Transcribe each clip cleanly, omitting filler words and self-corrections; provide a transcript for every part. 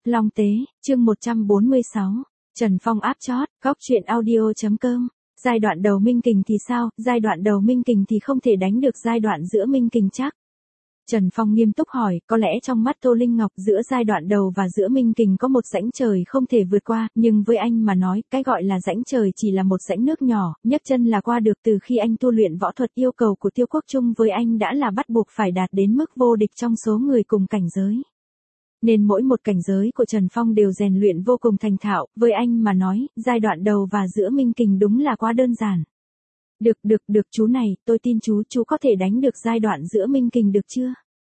Long Tế, chương 146, Trần Phong áp chót, góc truyện audio.com. Giai đoạn đầu Minh Kình thì sao, giai đoạn đầu Minh Kình thì không thể đánh được giai đoạn giữa Minh Kình chắc. Trần Phong nghiêm túc hỏi, có lẽ trong mắt Tô Linh Ngọc giữa giai đoạn đầu và giữa Minh Kình có một rãnh trời không thể vượt qua, nhưng với anh mà nói, cái gọi là rãnh trời chỉ là một rãnh nước nhỏ, nhấc chân là qua được. Từ khi anh tu luyện võ thuật, yêu cầu của Tiêu Quốc Trung với anh đã là bắt buộc phải đạt đến mức vô địch trong số người cùng cảnh giới. Nên mỗi một cảnh giới của Trần Phong đều rèn luyện vô cùng thành thạo, với anh mà nói, giai đoạn đầu và giữa Minh Kình đúng là quá đơn giản. Được chú này, tôi tin chú có thể đánh được giai đoạn giữa Minh Kình được chưa?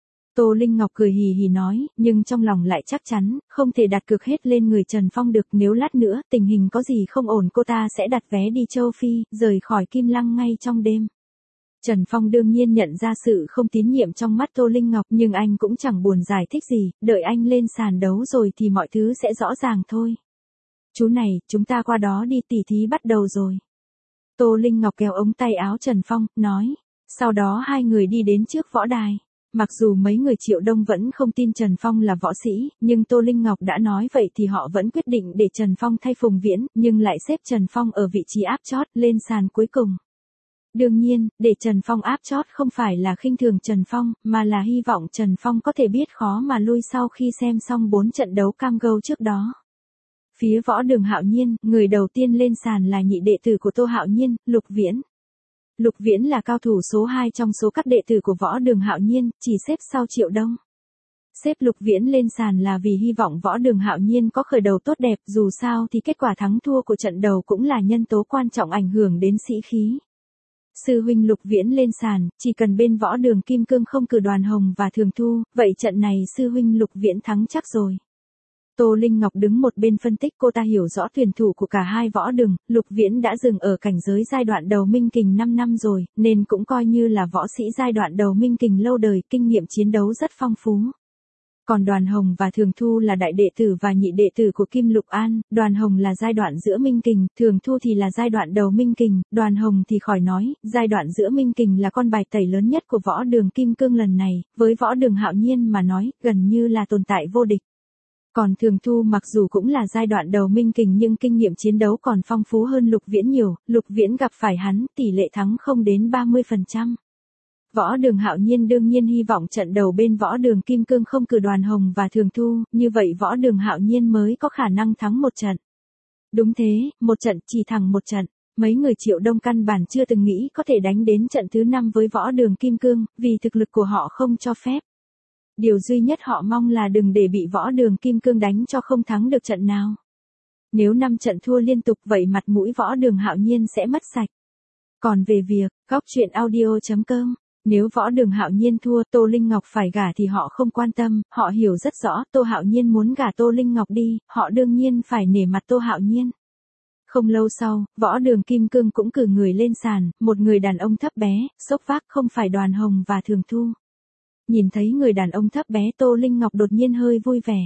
Tô Linh Ngọc cười hì hì nói, nhưng trong lòng lại chắc chắn, không thể đặt cược hết lên người Trần Phong được, nếu lát nữa, tình hình có gì không ổn cô ta sẽ đặt vé đi châu Phi, rời khỏi Kim Lăng ngay trong đêm. Trần Phong đương nhiên nhận ra sự không tín nhiệm trong mắt Tô Linh Ngọc, nhưng anh cũng chẳng buồn giải thích gì, đợi anh lên sàn đấu rồi thì mọi thứ sẽ rõ ràng thôi. Chú này, chúng ta qua đó đi, tỉ thí bắt đầu rồi. Tô Linh Ngọc kéo ống tay áo Trần Phong, nói. Sau đó hai người đi đến trước võ đài. Mặc dù mấy người Triệu Đông vẫn không tin Trần Phong là võ sĩ, nhưng Tô Linh Ngọc đã nói vậy thì họ vẫn quyết định để Trần Phong thay Phùng Viễn, nhưng lại xếp Trần Phong ở vị trí áp chót lên sàn cuối cùng. Đương nhiên, để Trần Phong áp chót không phải là khinh thường Trần Phong, mà là hy vọng Trần Phong có thể biết khó mà lui sau khi xem xong 4 trận đấu cam go trước đó. Phía võ đường Hạo Nhiên, người đầu tiên lên sàn là nhị đệ tử của Tô Hạo Nhiên, Lục Viễn. Lục Viễn là cao thủ số 2 trong số các đệ tử của võ đường Hạo Nhiên, chỉ xếp sau Triệu Đông. Xếp Lục Viễn lên sàn là vì hy vọng võ đường Hạo Nhiên có khởi đầu tốt đẹp, dù sao thì kết quả thắng thua của trận đầu cũng là nhân tố quan trọng ảnh hưởng đến sĩ khí. Sư huynh Lục Viễn lên sàn, chỉ cần bên võ đường Kim Cương không cử Đoàn Hồng và Thường Thu, vậy trận này sư huynh Lục Viễn thắng chắc rồi. Tô Linh Ngọc đứng một bên phân tích, cô ta hiểu rõ tuyển thủ của cả hai võ đường, Lục Viễn đã dừng ở cảnh giới giai đoạn đầu Minh Kình 5 năm rồi, nên cũng coi như là võ sĩ giai đoạn đầu Minh Kình lâu đời, kinh nghiệm chiến đấu rất phong phú. Còn Đoàn Hồng và Thường Thu là đại đệ tử và nhị đệ tử của Kim Lục An, Đoàn Hồng là giai đoạn giữa Minh Kình, Thường Thu thì là giai đoạn đầu Minh Kình, Đoàn Hồng thì khỏi nói, giai đoạn giữa Minh Kình là con bài tẩy lớn nhất của võ đường Kim Cương lần này, với võ đường Hạo Nhiên mà nói, gần như là tồn tại vô địch. Còn Thường Thu mặc dù cũng là giai đoạn đầu Minh Kình nhưng kinh nghiệm chiến đấu còn phong phú hơn Lục Viễn nhiều, Lục Viễn gặp phải hắn, tỷ lệ thắng không đến 30%. Võ đường Hạo Nhiên đương nhiên hy vọng trận đầu bên võ đường Kim Cương không cử Đoàn Hồng và Thường Thu, như vậy võ đường Hạo Nhiên mới có khả năng thắng một trận. Đúng thế, một trận, chỉ thắng một trận. Mấy người Triệu Đông căn bản chưa từng nghĩ có thể đánh đến trận thứ 5 với võ đường Kim Cương, vì thực lực của họ không cho phép. Điều duy nhất họ mong là đừng để bị võ đường Kim Cương đánh cho không thắng được trận nào. Nếu 5 trận thua liên tục vậy mặt mũi võ đường Hạo Nhiên sẽ mất sạch. Còn về việc, góc truyện audio.com, nếu võ đường Hạo Nhiên thua Tô Linh Ngọc phải gả thì họ không quan tâm, họ hiểu rất rõ Tô Hạo Nhiên muốn gả Tô Linh Ngọc đi, họ đương nhiên phải nể mặt Tô Hạo Nhiên. Không lâu sau, võ đường Kim Cương cũng cử người lên sàn, một người đàn ông thấp bé, xốc vác không phải Đoàn Hồng và Thường Thu. Nhìn thấy người đàn ông thấp bé Tô Linh Ngọc đột nhiên hơi vui vẻ.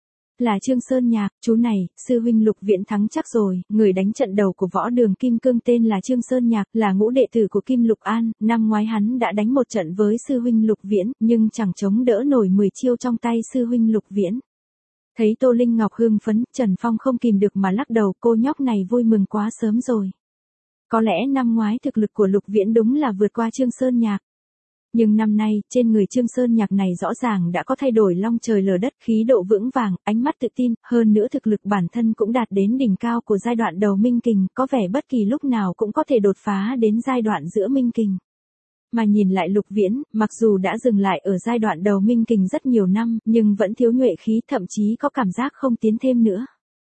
Là Trương Sơn Nhạc, chú này, sư huynh Lục Viễn thắng chắc rồi, người đánh trận đầu của võ đường Kim Cương tên là Trương Sơn Nhạc, là ngũ đệ tử của Kim Lục An, năm ngoái hắn đã đánh một trận với sư huynh Lục Viễn, nhưng chẳng chống đỡ nổi 10 chiêu trong tay sư huynh Lục Viễn. Thấy Tô Linh Ngọc hưng phấn, Trần Phong không kìm được mà lắc đầu, cô nhóc này vui mừng quá sớm rồi. Có lẽ năm ngoái thực lực của Lục Viễn đúng là vượt qua Trương Sơn Nhạc. Nhưng năm nay, trên người Trương Sơn Nhạc này rõ ràng đã có thay đổi long trời lở đất, khí độ vững vàng, ánh mắt tự tin, hơn nữa thực lực bản thân cũng đạt đến đỉnh cao của giai đoạn đầu Minh Kình, có vẻ bất kỳ lúc nào cũng có thể đột phá đến giai đoạn giữa Minh Kình. Mà nhìn lại Lục Viễn, mặc dù đã dừng lại ở giai đoạn đầu Minh Kình rất nhiều năm, nhưng vẫn thiếu nhuệ khí, thậm chí có cảm giác không tiến thêm nữa.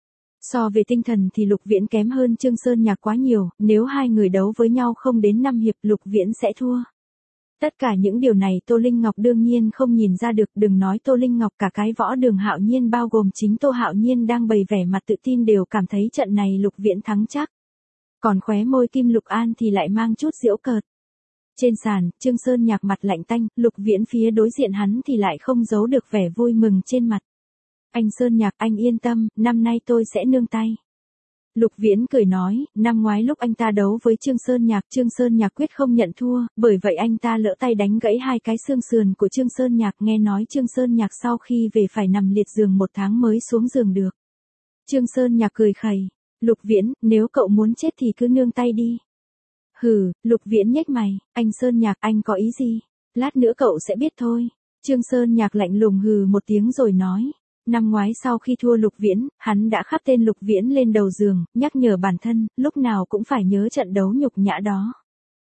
So về tinh thần thì Lục Viễn kém hơn Trương Sơn Nhạc quá nhiều, nếu hai người đấu với nhau không đến 5 hiệp Lục Viễn sẽ thua. Tất cả những điều này Tô Linh Ngọc đương nhiên không nhìn ra được, đừng nói Tô Linh Ngọc, cả cái võ đường Hạo Nhiên bao gồm chính Tô Hạo Nhiên đang bày vẻ mặt tự tin đều cảm thấy trận này Lục Viễn thắng chắc. Còn khóe môi Kim Lục An thì lại mang chút giễu cợt. Trên sàn, Trương Sơn Nhạc mặt lạnh tanh, Lục Viễn phía đối diện hắn thì lại không giấu được vẻ vui mừng trên mặt. Anh Sơn Nhạc, anh yên tâm, năm nay tôi sẽ nương tay. Lục Viễn cười nói, năm ngoái lúc anh ta đấu với Trương Sơn Nhạc quyết không nhận thua, bởi vậy anh ta lỡ tay đánh gãy hai cái xương sườn của Trương Sơn Nhạc, nghe nói Trương Sơn Nhạc sau khi về phải nằm liệt giường 1 tháng mới xuống giường được. Trương Sơn Nhạc cười khẩy, Lục Viễn, nếu cậu muốn chết thì cứ nương tay đi. Hừ, Lục Viễn nhếch mày, anh Sơn Nhạc, anh có ý gì? Lát nữa cậu sẽ biết thôi. Trương Sơn Nhạc lạnh lùng hừ một tiếng rồi nói. Năm ngoái sau khi thua Lục Viễn, hắn đã khắc tên Lục Viễn lên đầu giường, nhắc nhở bản thân, lúc nào cũng phải nhớ trận đấu nhục nhã đó.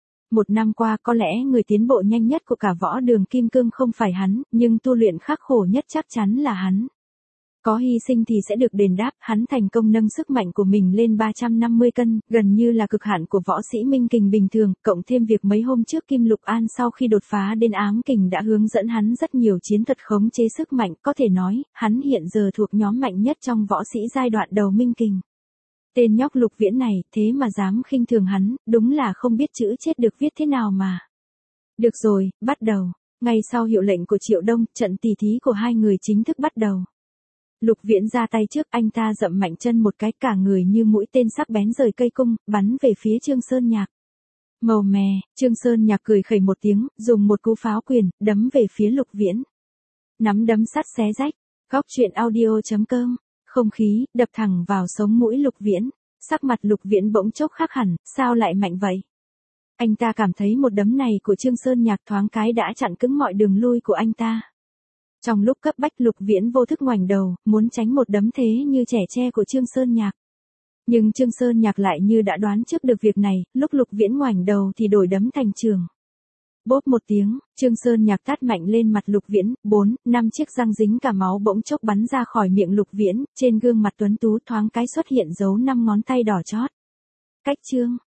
1 năm qua có lẽ người tiến bộ nhanh nhất của cả võ đường kim cương không phải hắn, nhưng tu luyện khắc khổ nhất chắc chắn là hắn. Có hy sinh thì sẽ được đền đáp, hắn thành công nâng sức mạnh của mình lên 350 cân, gần như là cực hạn của võ sĩ minh kình bình thường, cộng thêm việc mấy hôm trước Kim Lục An sau khi đột phá đến ám kình đã hướng dẫn hắn rất nhiều chiến thuật khống chế sức mạnh, có thể nói, hắn hiện giờ thuộc nhóm mạnh nhất trong võ sĩ giai đoạn đầu minh kình. Tên nhóc Lục Viễn này, thế mà dám khinh thường hắn, đúng là không biết chữ chết được viết thế nào mà. Được rồi, bắt đầu. Ngay sau hiệu lệnh của Triệu Đông, trận tỉ thí của hai người chính thức bắt đầu. Lục Viễn ra tay trước, anh ta dậm mạnh chân một cái, cả người như mũi tên sắc bén rời cây cung, bắn về phía Trương Sơn Nhạc. Màu mè, Trương Sơn Nhạc cười khẩy một tiếng, dùng một cú pháo quyền, đấm về phía Lục Viễn. Nắm đấm sắt xé rách, góc truyện audio.com, không khí, đập thẳng vào sống mũi Lục Viễn. Sắc mặt Lục Viễn bỗng chốc khác hẳn, sao lại mạnh vậy? Anh ta cảm thấy một đấm này của Trương Sơn Nhạc thoáng cái đã chặn cứng mọi đường lui của anh ta. Trong lúc cấp bách Lục Viễn vô thức ngoảnh đầu, muốn tránh một đấm thế như trẻ tre của Trương Sơn Nhạc. Nhưng Trương Sơn Nhạc lại như đã đoán trước được việc này, lúc Lục Viễn ngoảnh đầu thì đổi đấm thành trường. Bốp một tiếng, Trương Sơn Nhạc tát mạnh lên mặt Lục Viễn, 4-5 chiếc răng dính cả máu bỗng chốc bắn ra khỏi miệng Lục Viễn, trên gương mặt tuấn tú thoáng cái xuất hiện dấu 5 ngón tay đỏ chót. Cách chương